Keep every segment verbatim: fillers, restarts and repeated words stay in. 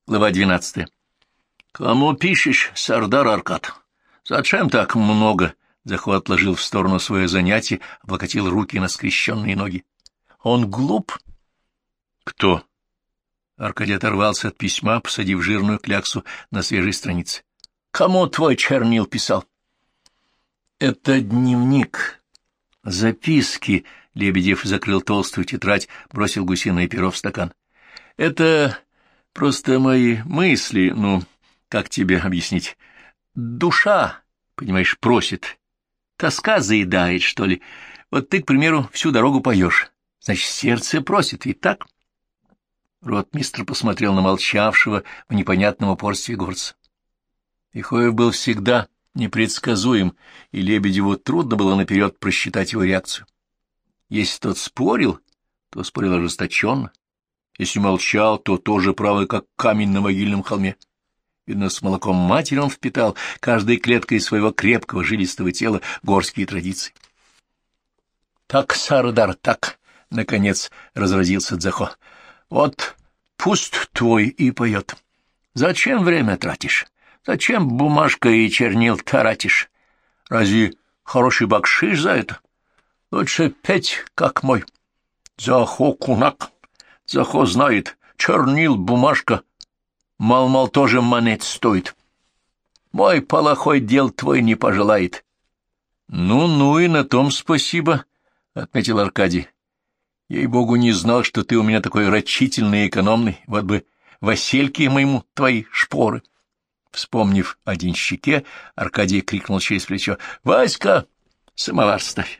Глава двенадцатая. «Кому пишешь, Сардар Аркад? Зачем так много?» Захо отложил в сторону свое занятие, облокотил руки на скрещенные ноги. «Он глуп?» «Кто?» Аркадий оторвался от письма, посадив жирную кляксу на свежей странице. «Кому твой чернил писал?» «Это дневник. Записки». Лебедев закрыл толстую тетрадь, бросил гусиное перо в стакан. «Это просто мои мысли, ну, как тебе объяснить? Душа, понимаешь, просит. Тоска заедает, что ли. Вот ты, к примеру, всю дорогу поешь. Значит, сердце просит, ведь так?» Ротмистр посмотрел на молчавшего в непонятном упорстве горца. Ихоев был всегда непредсказуем, и Лебедеву трудно было наперед просчитать его реакцию. Если тот спорил, то спорил ожесточенно. Если молчал, то тоже правый, как камень на могильном холме. Видно, с молоком матери он впитал каждой клеткой своего крепкого жилистого тела горские традиции. — Так, Сардар, так, — наконец разразился Дзахо. — Вот пусть твой и поет. Зачем время тратишь? Зачем бумажка и чернил таратишь? Разве хороший бакшиш за это? Лучше петь, как мой. Захо кунак. Захо знает, чернил, бумажка. Мал-мал тоже монет стоит. Мой плохой дел твой не пожелает. Ну, ну и на том спасибо, — отметил Аркадий. Ей-богу, не знал, что ты у меня такой рачительный и экономный. Вот бы Васильке моему твои шпоры. Вспомнив о денщике, Аркадий крикнул через плечо: — Васька, самовар ставь!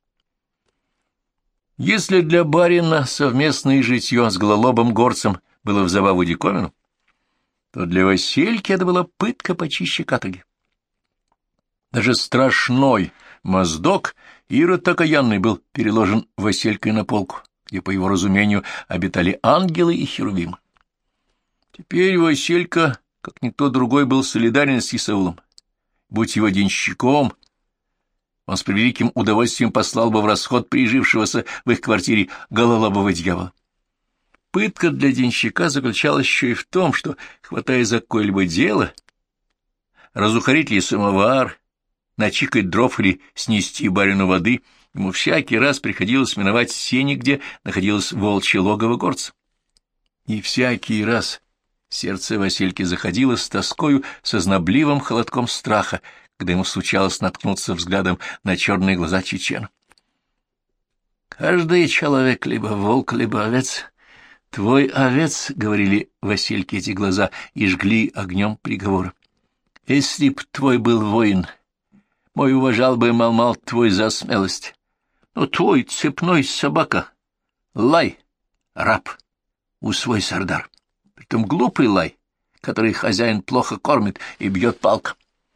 Если для барина совместное житье с гололобым горцем было в забаву диковину, то для Васильки это была пытка почище каторги. Даже страшной моздок Ирод окаянный был переложен Василькой на полку, где, по его разумению, обитали ангелы и херувимы. Теперь Василька, как никто другой, был солидарен с Исаулом. Будь его денщиком, он с превеликим удовольствием послал бы в расход прижившегося в их квартире гололобого дьявола. Пытка для денщика заключалась еще и в том, что, хватая за какое-либо дело, разухарить ли самовар, начикать дров или снести барину воды, ему всякий раз приходилось миновать сени, где находилось волчье логово горца. И всякий раз сердце Васильки заходило с тоскою, со знобливым холодком страха, когда ему случалось наткнуться взглядом на черные глаза чечена. «Каждый человек либо волк, либо овец. Твой овец, — говорили Васильке эти глаза, и жгли огнем приговора. Если б твой был воин, мой уважал бы мал-мал твой за смелость. Но твой цепной собака, лай, раб, усвой, Сардар. Притом глупый лай, который хозяин плохо кормит и бьет палка.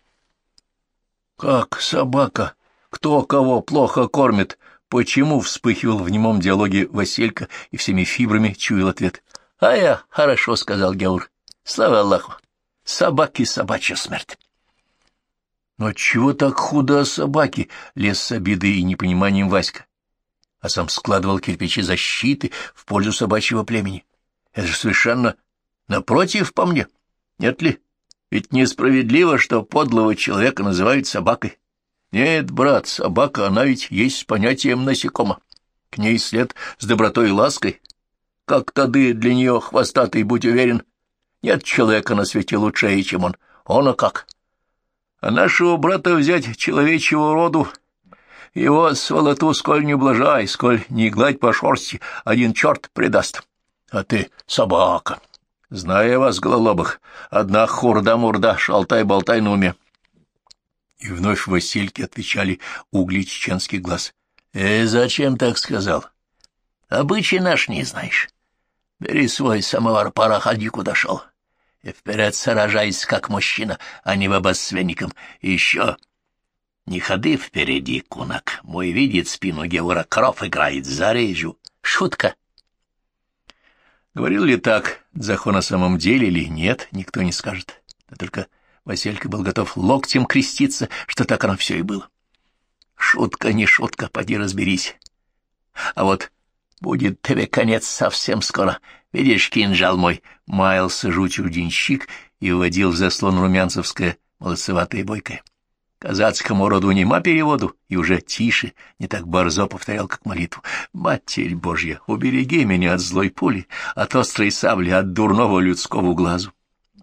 Как собака? Кто кого плохо кормит? Почему? — вспыхивал в немом диалоге Василька и всеми фибрами чуял ответ. — А я хорошо, — сказал Гяур. — Слава Аллаху! Собаки — собачья смерть. Но отчего так худо о собаке? — лез с обидой и непониманием Васька, а сам складывал кирпичи защиты в пользу собачьего племени. Это же совершенно напротив по мне. Нет ли? Ведь несправедливо, что подлого человека называют собакой. Нет, брат, собака, она ведь есть с понятием насекомо. К ней след с добротой и лаской. Как тады для нее хвостатый, будь уверен. Нет человека на свете лучшее, чем он. Он, а как? А нашего брата взять человечьего роду, его сволоту сколь не ублажай, сколь не гладь по шерсти, один черт предаст. А ты собака. Зная вас, гололобых, одна хурда-мурда, шалтай-болтай на уме. И вновь Васильке отвечали угли чеченских глаз. — Э, зачем так сказал? Обычай наш не знаешь. Бери свой самовар, пора, ходи, куда шел. И вперед сражайся, как мужчина, а не бабосвенником. И еще не ходи впереди, кунак. Мой видит спину Геура, кров играет, зарежу. Шутка. Говорил ли так Дзахо на самом деле или нет, никто не скажет. Да только Василька был готов локтем креститься, что так оно все и было. Шутка, не шутка, поди разберись. А вот Будет тебе конец совсем скоро. Видишь, кинжал мой, — маялся жутью денщик и вводил в заслон румянцевское молодцеватое бойкое. Казацкому роду нема переводу, и уже тише, не так борзо повторял, как молитву. «Матерь Божья, убереги меня от злой пули, от острой сабли, от дурного людского глазу».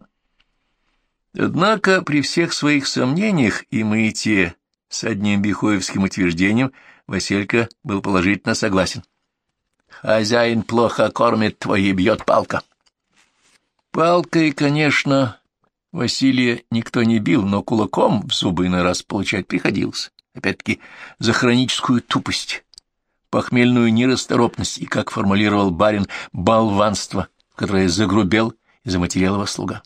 Однако при всех своих сомнениях, и мы и те, с одним бихоевским утверждением, Василька был положительно согласен. «Хозяин плохо кормит, твои бьет палка». Палкой, конечно, Василия никто не бил, но кулаком в зубы на раз получать приходилось. Опять-таки за хроническую тупость, похмельную нерасторопность и, как формулировал барин, болванство, в которое загрубел и заматерел его слуга.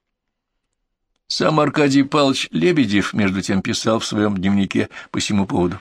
Сам Аркадий Павлович Лебедев, между тем, писал в своем дневнике по сему поводу.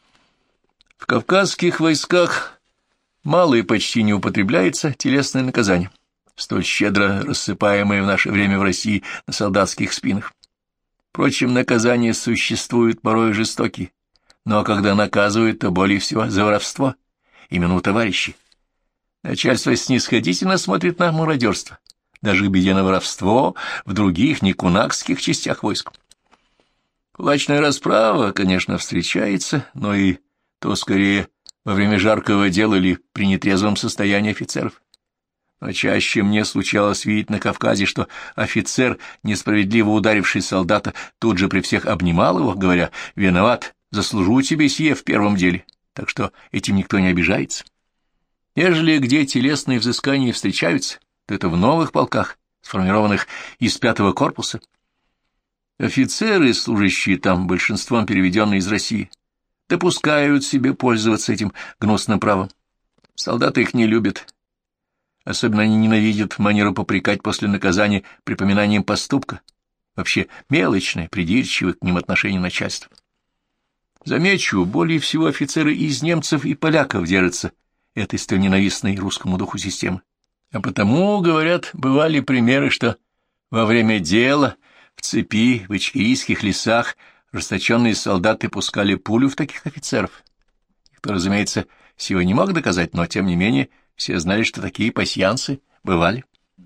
В кавказских войсках мало и почти не употребляется телесное наказание, столь щедро рассыпаемое в наше время в России на солдатских спинах. Впрочем, наказания существуют порой жестокие, но когда наказывают, то более всего за воровство, именно у товарищей. Начальство снисходительно смотрит на мародерство, даже к беде на воровство в других некунакских частях войск. Кулачная расправа, конечно, встречается, но и то скорее во время жаркого дела или при нетрезвом состоянии офицеров. Но чаще мне случалось видеть на Кавказе, что офицер, несправедливо ударивший солдата, тут же при всех обнимал его, говоря: «Виноват, заслужу тебе сие в первом деле», так что этим никто не обижается. Ежели где телесные взыскания встречаются, то это в новых полках, сформированных из пятого корпуса. Офицеры, служащие там, большинством переведенные из России, допускают себе пользоваться этим гнусным правом. Солдаты их не любят. Особенно они ненавидят манеру попрекать после наказания припоминанием поступка, вообще мелочное, придирчивое к ним отношение начальства. Замечу, более всего офицеры из немцев и поляков держатся этой столь ненавистной русскому духу системы. А потому, говорят, бывали примеры, что во время дела в цепи в ичкерийских лесах расточенные солдаты пускали пулю в таких офицеров. Никто, разумеется, сего не мог доказать, но, тем не менее, все знали, что такие пасьянсы бывали.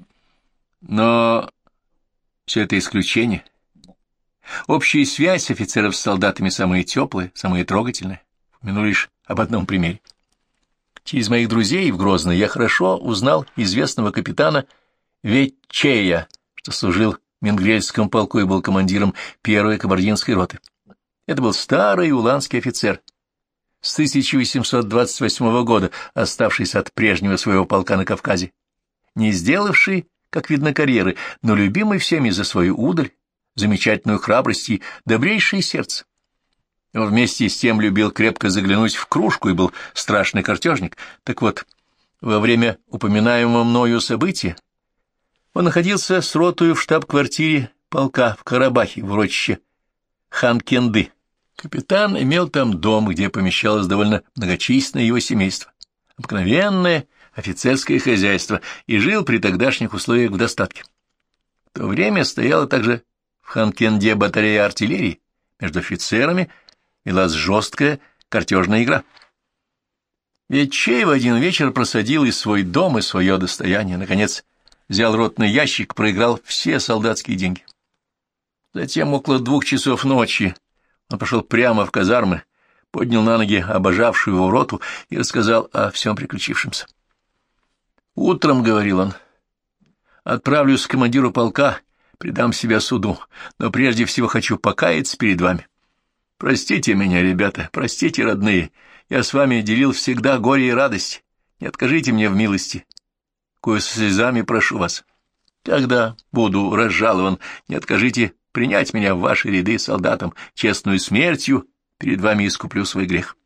Но все это исключение. Общая связь офицеров с солдатами самая теплая, самая трогательная. Упомяну лишь об одном примере. Через моих друзей в Грозно я хорошо узнал известного капитана Вечея, что служил в Менгрельском полку и был командиром первой кабардинской роты. Это был старый уланский офицер, с тысяча восемьсот двадцать восьмого года оставшийся от прежнего своего полка на Кавказе, не сделавший, как видно, карьеры, но любимый всеми за свою удаль, замечательную храбрость и добрейшее сердце. Он вместе с тем любил крепко заглянуть в кружку и был страшный картежник. Так вот, во время упоминаемого мною события он находился с ротою в штаб-квартире полка в Карабахе, в урочище Ханкенды. Капитан имел там дом, где помещалось довольно многочисленное его семейство, обыкновенное офицерское хозяйство, и жил при тогдашних условиях в достатке. В то время стояла также в Ханкенде батарея артиллерии, между офицерами велась жесткая картежная игра. Вечей в один вечер просадил и свой дом, и свое достояние, наконец взял ротный ящик, проиграл все солдатские деньги. Затем около двух часов ночи он пошел прямо в казармы, поднял на ноги обожавшую его роту и рассказал о всем приключившемся. «Утром, — говорил он, — отправлюсь к командиру полка, предам себя суду, но прежде всего хочу покаяться перед вами. Простите меня, ребята, простите, родные, я с вами делил всегда горе и радость, не откажите мне в милости, кое со слезами прошу вас. Когда буду разжалован, не откажите принять меня в ваши ряды солдатам, честную смертью перед вами искуплю свой грех».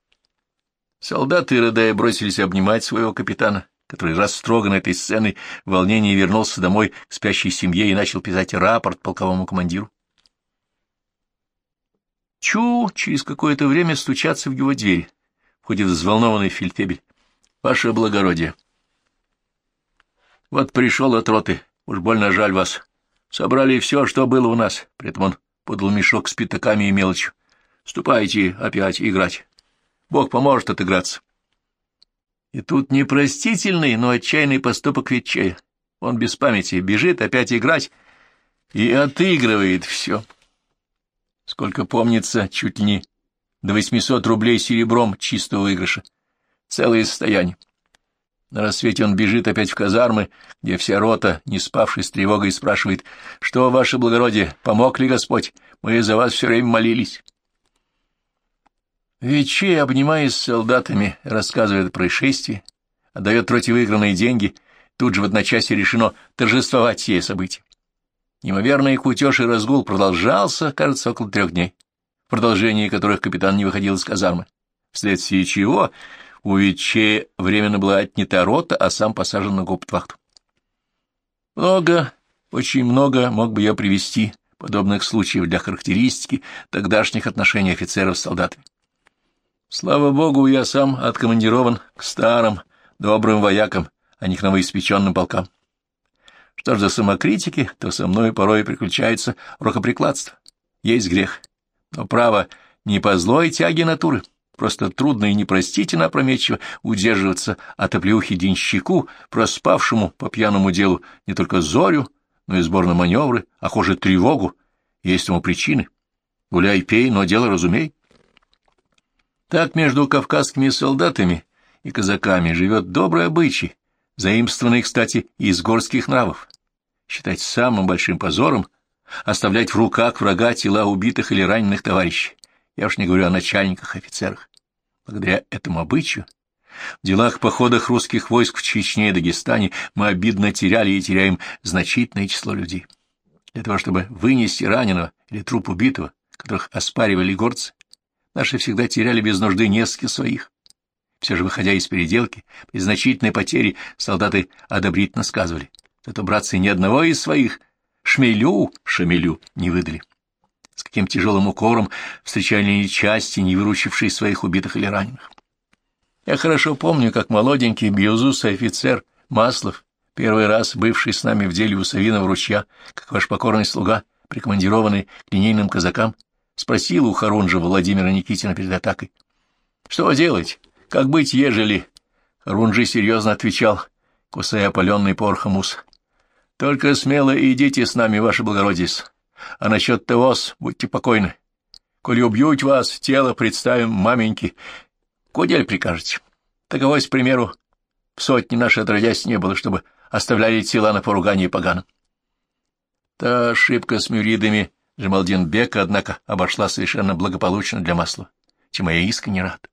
Солдаты, рыдая, бросились обнимать своего капитана, который, растроганный этой сценой, в волнении вернулся домой к спящей семье и начал писать рапорт полковому командиру. Чу через какое-то время стучаться в его дверь. Входит взволнованный фельдфебель. «Ваше благородие, вот пришел от роты, уж больно жаль вас. Собрали все, что было у нас». При этом он подал мешок с пятаками и мелочью. «Ступайте опять играть. Бог поможет отыграться». И тут непростительный, но отчаянный поступок Ветчея. Он без памяти бежит опять играть и отыгрывает все. Сколько помнится, чуть ли не до восьмисот рублей серебром чистого выигрыша. Целое состояние. На рассвете он бежит опять в казармы, где вся рота, не спавшая с тревогой, спрашивает: «Что, ваше благородие, помог ли Господь? Мы за вас все время молились». Ветчей, обнимаясь с солдатами, рассказывает о происшествии, отдает роте выигранные деньги. Тут же в одночасье решено торжествовать сие событие. Неимоверный кутеж и разгул продолжался, кажется, около трех дней, в продолжении которых капитан не выходил из казармы, вследствие чего у Ветчея временно была отнята рота, а сам посажен на гауптвахту. Много, очень много мог бы я привести подобных случаев для характеристики тогдашних отношений офицеров с солдатами. Слава богу, я сам откомандирован к старым добрым воякам, а не к новоиспеченным полкам. Что ж до самокритики, то со мной порой приключается рукоприкладство. Есть грех, но право не по злой тяге натуры. Просто трудно и непростительно опрометчиво удерживаться от оплеухи денщику, проспавшему по пьяному делу не только зорю, но и сбор на маневры, а хуже тревогу. Есть ему причины. Гуляй, пей, но дело разумей. Так между кавказскими солдатами и казаками живет добрый обычай, заимствованный, кстати, из горских нравов. Считать самым большим позором оставлять в руках врага тела убитых или раненых товарищей. Я уж не говорю о начальниках, офицерах. Благодаря этому обычаю в делах-походах русских войск в Чечне и Дагестане мы обидно теряли и теряем значительное число людей. Для того, чтобы вынести раненого или труп убитого, которых оспаривали горцы, наши всегда теряли без нужды несколько своих. Все же, выходя из переделки, при значительной потере солдаты одобрительно сказывали: зато, братцы, ни одного из своих шмелю, шамелю не выдали. С каким тяжелым укором встречали они части, не выручившие своих убитых или раненых. Я хорошо помню, как молоденький биузусый офицер Маслов, первый раз бывший с нами в деле у Савиного ручья, как ваш покорный слуга, прикомандированный к линейным казакам, спросил у Харунжа Владимира Никитина перед атакой: «Что делать? Как быть, ежели?» Харунжий серьезно отвечал, кусая опаленный порохом ус: «Только смело идите с нами, ваше благородие, а насчет того-с будьте покойны. Коли убьют вас, тело представим маменьки. Кудель прикажете? Таковось, к примеру, в сотне нашей отродясь не было, чтобы оставляли тела на поругание поганым». Та ошибка с мюридами Джамалдин-бека, однако, обошла совершенно благополучно для Маслова, чем я искренне рад.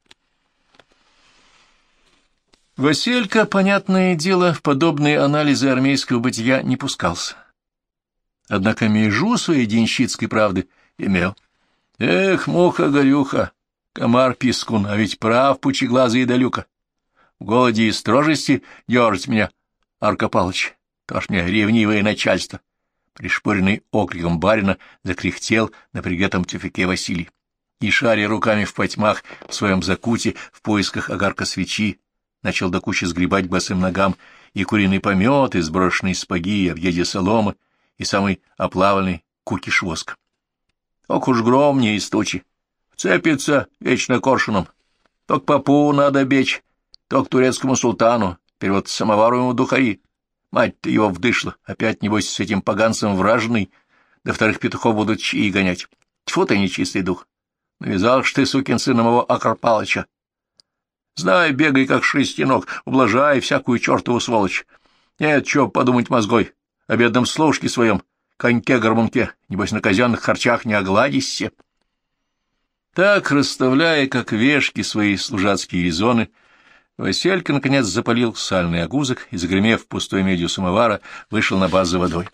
Василька, понятное дело, в подобные анализы армейского бытия не пускался. Однако межу своей денщицкой правды имел. Эх, муха-горюха, комар-пискун, а ведь прав пучеглазый Далюка. В голоде и строжести держит меня Арка Палыч, то ж мне ревнивое начальство. Пришпоренный окриком барина закряхтел на пригретом тюфяке Василий, и, шаря руками в потьмах в своем закуте в поисках огарка свечи, начал до кучи сгребать босым ногам и куриный помет, и сброшенные спаги, и объедья соломы, и самый оплавленный кукиш воск. Ох уж гром не из тучи, вцепится вечно коршуном. То к попу надо бечь, то к турецкому султану, перевод самовару ему духари. Мать-то его вдышла, опять, небось, с этим поганцем вражный, до вторых петухов будут чаи гонять. Тьфу ты, нечистый дух! Навязал ж ты, сукин сын, моего Акар Палыча. Знай, бегай, как шерстянок, ублажай всякую чертову сволочь. Нет, чё подумать мозгой о бедном служке своем, коньке-горбунке, небось, на казенных харчах не огладишься. Так, расставляя, как вешки, свои служацкие резоны, Василька, наконец, запалил сальный огузок и, загремев пустой медью самовара, вышел на баз за водой.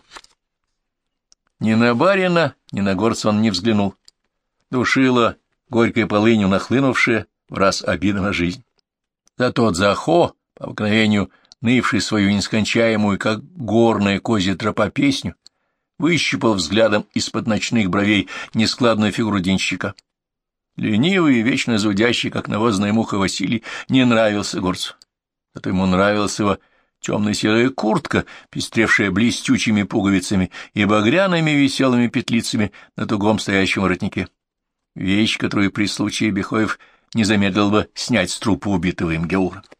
Ни на барина, ни на горца он не взглянул. Душила горькой полынью нахлынувшая в раз обида на жизнь. За тот Захо, по обыкновению нывший свою нескончаемую, как горная козья тропа, песню, выщипал взглядом из-под ночных бровей нескладную фигуру денщика. Ленивый и вечно зудящий, как навозная муха, Василий не нравился горцу. Зато ему нравилась его темно-серая куртка, пестревшая блестючими пуговицами и багряными веселыми петлицами на тугом стоящем воротнике. Вещь, которую при случае Бехоев не замедлил бы снять с трупа убитого им Геура.